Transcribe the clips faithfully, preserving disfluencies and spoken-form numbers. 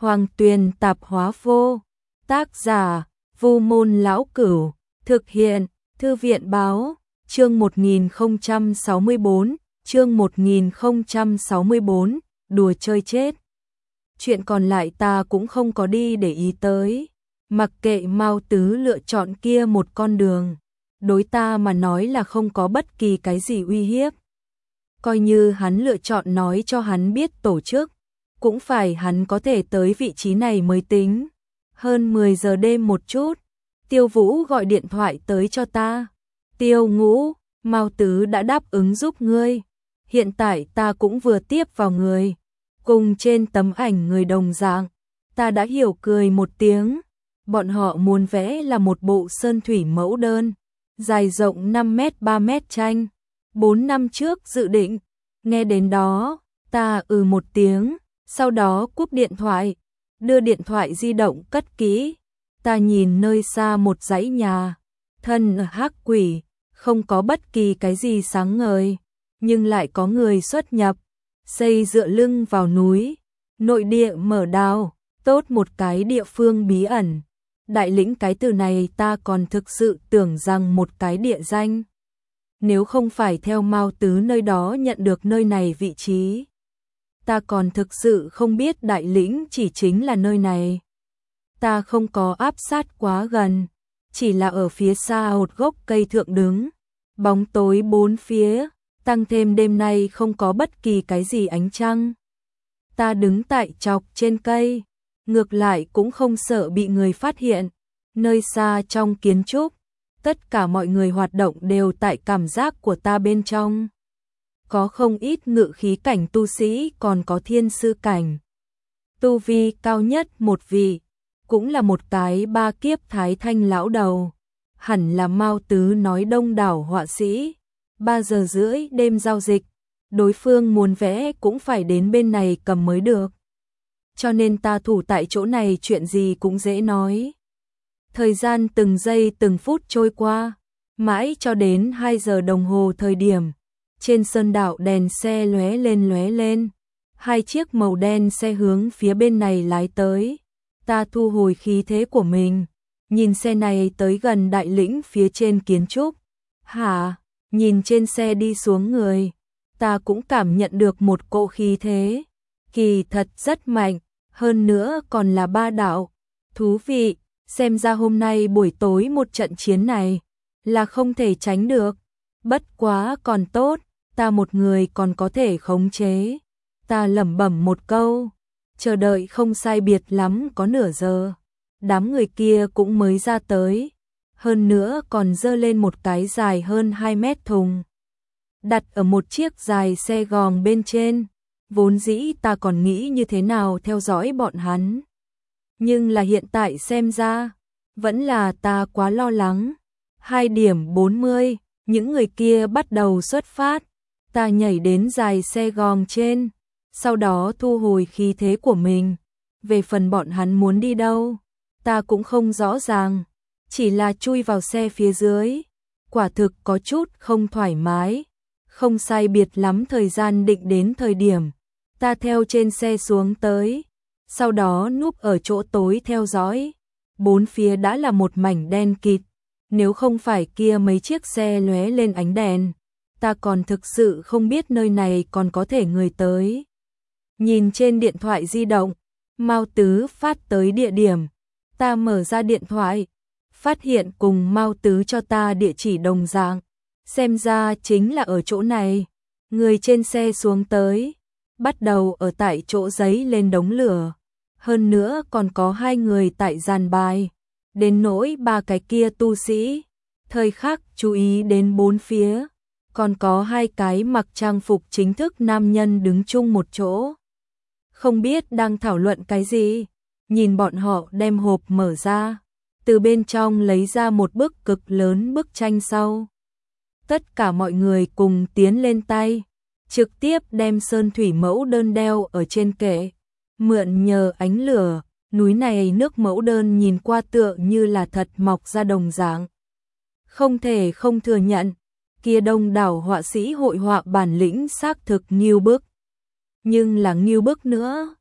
Hoàng Tuyền tạp hóa vô. Tác giả: Vu Môn Lão Cửu. Thực hiện: Thư viện báo. Chương một nghìn không trăm sáu mươi bốn, chương một nghìn không trăm sáu mươi bốn, đùa chơi chết. Chuyện còn lại ta cũng không có đi để ý tới, mặc kệ Mao Tứ lựa chọn kia một con đường, đối ta mà nói là không có bất kỳ cái gì uy hiếp. Coi như hắn lựa chọn nói cho hắn biết tổ chức, cũng phải hắn có thể tới vị trí này mới tính. Hơn mười giờ đêm một chút, Tiêu Vũ gọi điện thoại tới cho ta. Tiêu Ngũ, Mao Tứ đã đáp ứng giúp ngươi. Hiện tại ta cũng vừa tiếp vào người. Cùng trên tấm ảnh người đồng dạng. Ta đã hiểu cười một tiếng. Bọn họ muốn vẽ là một bộ sơn thủy mẫu đơn. Dài rộng năm mét ba mét tranh. Bốn năm trước dự định. Nghe đến đó, ta ừ một tiếng. Sau đó cúp điện thoại. Đưa điện thoại di động cất kỹ. Ta nhìn nơi xa một dãy nhà. Thân hắc quỷ. Không có bất kỳ cái gì sáng ngời, nhưng lại có người xuất nhập, xây dựa lưng vào núi, nội địa mở đào, tốt một cái địa phương bí ẩn. Đại lĩnh cái từ này ta còn thực sự tưởng rằng một cái địa danh. Nếu không phải theo Mao Tứ nơi đó nhận được nơi này vị trí, ta còn thực sự không biết đại lĩnh chỉ chính là nơi này. Ta không có áp sát quá gần, chỉ là ở phía xa một gốc cây thượng đứng, bóng tối bốn phía, tăng thêm đêm nay không có bất kỳ cái gì ánh trăng. Ta đứng tại chọc trên cây, ngược lại cũng không sợ bị người phát hiện. Nơi xa trong kiến trúc, tất cả mọi người hoạt động đều tại cảm giác của ta bên trong. Có không ít ngự khí cảnh tu sĩ, còn có thiên sư cảnh. Tu vi cao nhất một vị, cũng là một cái ba kiếp thái thanh lão đầu. Hẳn là Mao Tứ nói đông đảo họa sĩ. Ba giờ rưỡi đêm giao dịch, đối phương muốn vẽ cũng phải đến bên này cầm mới được. Cho nên ta thủ tại chỗ này chuyện gì cũng dễ nói. Thời gian từng giây từng phút trôi qua, mãi cho đến hai giờ đồng hồ thời điểm. Trên sơn đạo đèn xe lóe lên lóe lên. Hai chiếc màu đen xe hướng phía bên này lái tới. Ta thu hồi khí thế của mình. Nhìn xe này tới gần đại lĩnh phía trên kiến trúc. Hả? Nhìn trên xe đi xuống người. Ta cũng cảm nhận được một cỗ khí thế. Kỳ thật rất mạnh. Hơn nữa còn là ba đạo. Thú vị. Xem ra hôm nay buổi tối một trận chiến này là không thể tránh được. Bất quá còn tốt. Ta một người còn có thể khống chế. Ta lẩm bẩm một câu. Chờ đợi không sai biệt lắm có nửa giờ. Đám người kia cũng mới ra tới, hơn nữa còn dơ lên một cái dài hơn hai mét thùng, đặt ở một chiếc dài xe gòn bên trên. Vốn dĩ ta còn nghĩ như thế nào theo dõi bọn hắn, nhưng là hiện tại xem ra, vẫn là ta quá lo lắng. Hai điểm bốn mươi, những người kia bắt đầu xuất phát, ta nhảy đến dài xe gòn trên, sau đó thu hồi khí thế của mình. Về phần bọn hắn muốn đi đâu, ta cũng không rõ ràng, chỉ là chui vào xe phía dưới, quả thực có chút không thoải mái. Không sai biệt lắm thời gian định đến thời điểm, ta theo trên xe xuống tới, sau đó núp ở chỗ tối theo dõi. Bốn phía đã là một mảnh đen kịt, nếu không phải kia mấy chiếc xe lóe lên ánh đèn, ta còn thực sự không biết nơi này còn có thể người tới. Nhìn trên điện thoại di động, Mao Tứ phát tới địa điểm. Ta mở ra điện thoại, phát hiện cùng Mao Tứ cho ta địa chỉ đồng dạng. Xem ra chính là ở chỗ này. Người trên xe xuống tới, bắt đầu ở tại chỗ giấy lên đống lửa. Hơn nữa còn có hai người tại giàn bài. Đến nỗi ba cái kia tu sĩ, thời khắc chú ý đến bốn phía. Còn có hai cái mặc trang phục chính thức nam nhân đứng chung một chỗ. Không biết đang thảo luận cái gì. Nhìn bọn họ đem hộp mở ra, từ bên trong lấy ra một bức cực lớn bức tranh sau. Tất cả mọi người cùng tiến lên tay, trực tiếp đem sơn thủy mẫu đơn đeo ở trên kệ. Mượn nhờ ánh lửa, núi này nước mẫu đơn nhìn qua tựa như là thật mọc ra đồng dạng. Không thể không thừa nhận, kia đông đảo họa sĩ hội họa bản lĩnh xác thực nghiêu bức. Nhưng là nghiêu bức nữa,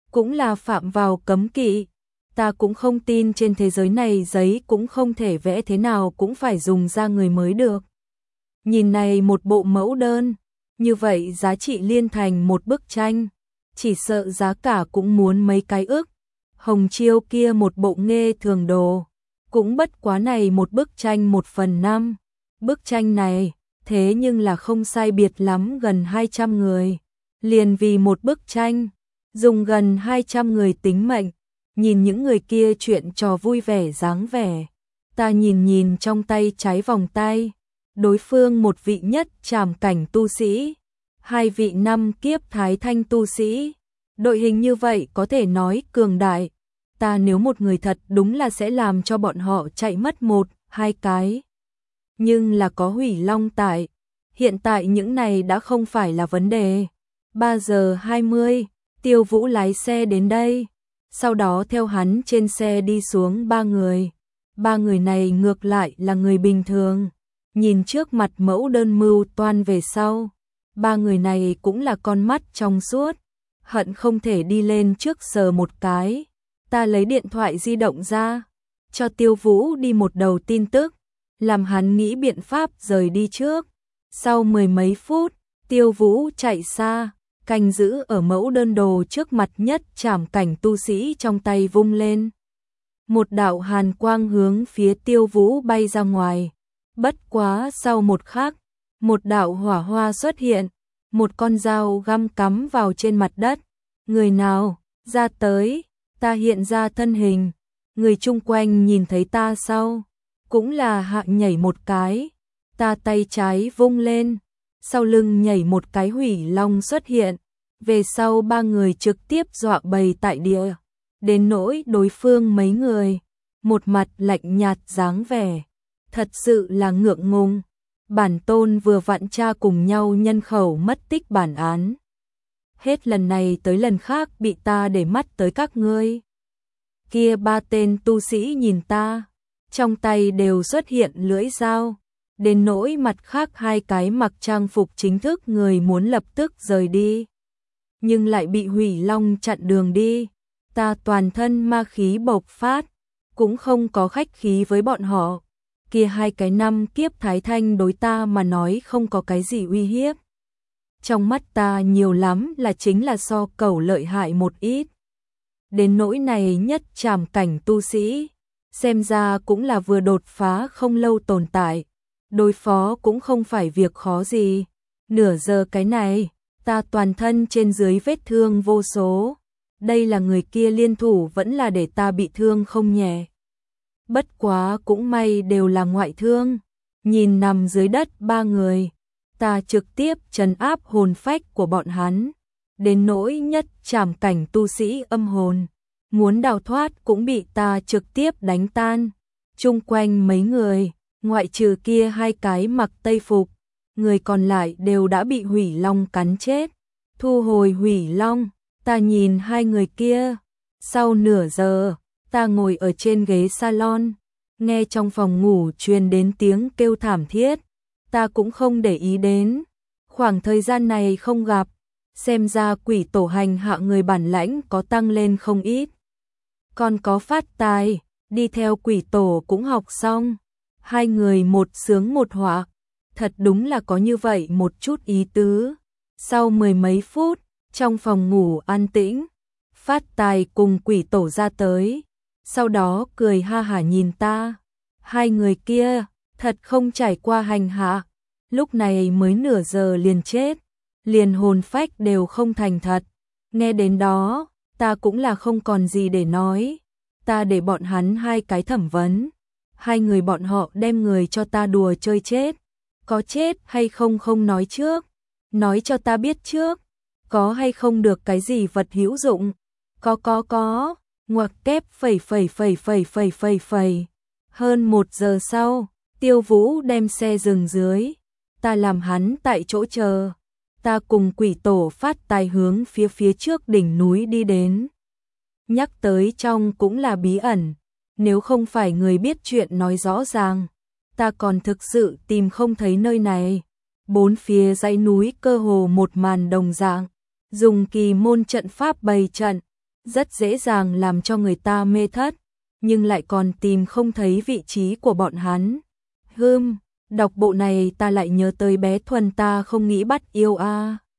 cũng là phạm vào cấm kỵ. Ta cũng không tin trên thế giới này giấy cũng không thể vẽ, thế nào cũng phải dùng da người mới được. Nhìn này một bộ mẫu đơn, như vậy giá trị liên thành một bức tranh, chỉ sợ giá cả cũng muốn mấy cái ức. Hồng Chiêu kia một bộ nghê thường đồ, cũng bất quá này một bức tranh một phần năm. Bức tranh này, thế nhưng là không sai biệt lắm gần hai trăm người. Liền vì một bức tranh, dùng gần hai trăm người tính mệnh. Nhìn những người kia chuyện trò vui vẻ dáng vẻ. Ta nhìn nhìn trong tay trái vòng tay. Đối phương một vị nhất trảm cảnh tu sĩ, hai vị năm kiếp thái thanh tu sĩ. Đội hình như vậy có thể nói cường đại. Ta nếu một người thật đúng là sẽ làm cho bọn họ chạy mất một, hai cái. Nhưng là có Hủy Long tại. Hiện tại những này đã không phải là vấn đề. ba giờ hai mươi, Tiêu Vũ lái xe đến đây. Sau đó theo hắn trên xe đi xuống ba người. Ba người này ngược lại là người bình thường. Nhìn trước mặt mẫu đơn mưu toan về sau. Ba người này cũng là con mắt trong suốt. Hận không thể đi lên trước sờ một cái. Ta lấy điện thoại di động ra. Cho Tiêu Vũ đi một đầu tin tức. Làm hắn nghĩ biện pháp rời đi trước. Sau mười mấy phút, Tiêu Vũ chạy xa. Canh giữ ở mẫu đơn đồ trước mặt nhất trảm cảnh tu sĩ trong tay vung lên. Một đạo hàn quang hướng phía Tiêu Vũ bay ra ngoài. Bất quá sau một khắc, một đạo hỏa hoa xuất hiện. Một con dao găm cắm vào trên mặt đất. Người nào, ra tới, ta hiện ra thân hình. Người chung quanh nhìn thấy ta sau, cũng là hạ nhảy một cái. Ta tay trái vung lên, sau lưng nhảy một cái Hủy Long xuất hiện. Về sau ba người trực tiếp dọa bầy tại địa. Đến nỗi đối phương mấy người, một mặt lạnh nhạt dáng vẻ. Thật sự là ngượng ngùng. Bản tôn vừa vặn tra cùng nhau nhân khẩu mất tích bản án. Hết lần này tới lần khác bị ta để mắt tới các ngươi. Kia ba tên tu sĩ nhìn ta, trong tay đều xuất hiện lưỡi dao. Đến nỗi mặt khác hai cái mặc trang phục chính thức người muốn lập tức rời đi. Nhưng lại bị Hủy Long chặn đường đi. Ta toàn thân ma khí bộc phát, cũng không có khách khí với bọn họ. Kia hai cái năm kiếp thái thanh đối ta mà nói không có cái gì uy hiếp. Trong mắt ta nhiều lắm là chính là so cẩu lợi hại một ít. Đến nỗi này nhất trảm cảnh tu sĩ, xem ra cũng là vừa đột phá không lâu tồn tại. Đối phó cũng không phải việc khó gì. Nửa giờ cái này, ta toàn thân trên dưới vết thương vô số. Đây là người kia liên thủ vẫn là để ta bị thương không nhẹ. Bất quá cũng may đều là ngoại thương. Nhìn nằm dưới đất ba người, ta trực tiếp trấn áp hồn phách của bọn hắn. Đến nỗi nhất trảm cảnh tu sĩ âm hồn, muốn đào thoát cũng bị ta trực tiếp đánh tan. Chung quanh mấy người, ngoại trừ kia hai cái mặc tây phục, người còn lại đều đã bị Hủy Long cắn chết. Thu hồi Hủy Long, ta nhìn hai người kia. Sau nửa giờ, ta ngồi ở trên ghế salon, nghe trong phòng ngủ truyền đến tiếng kêu thảm thiết. Ta cũng không để ý đến. Khoảng thời gian này không gặp, xem ra quỷ tổ hành hạ người bản lãnh có tăng lên không ít. Còn có phát tài, đi theo quỷ tổ cũng học xong. Hai người một sướng một họa, thật đúng là có như vậy một chút ý tứ. Sau mười mấy phút, trong phòng ngủ an tĩnh, phát tài cùng quỷ tổ ra tới. Sau đó cười ha hả nhìn ta. Hai người kia, thật không trải qua hành hạ. Lúc này mới nửa giờ liền chết. Liền hồn phách đều không thành thật. Nghe đến đó, ta cũng là không còn gì để nói. Ta để bọn hắn hai cái thẩm vấn. Hai người bọn họ đem người cho ta đùa chơi chết. Có chết hay không không nói trước. Nói cho ta biết trước. Có hay không được cái gì vật hữu dụng. Có có có. Ngoặc kép phẩy phẩy phẩy phẩy phẩy phẩy phẩy. Hơn một giờ sau, Tiêu Vũ đem xe dừng dưới. Ta làm hắn tại chỗ chờ. Ta cùng quỷ tổ phát tài hướng phía phía trước đỉnh núi đi đến. Nhắc tới trong cũng là bí ẩn. Nếu không phải người biết chuyện nói rõ ràng, ta còn thực sự tìm không thấy nơi này. Bốn phía dãy núi cơ hồ một màn đồng dạng. Dùng kỳ môn trận pháp bày trận. rất dễ dàng làm cho người ta mê thất, nhưng lại còn tìm không thấy vị trí của bọn hắn. Hừm, đọc bộ này ta lại nhớ tới bé Thuần ta không nghĩ bắt yêu a.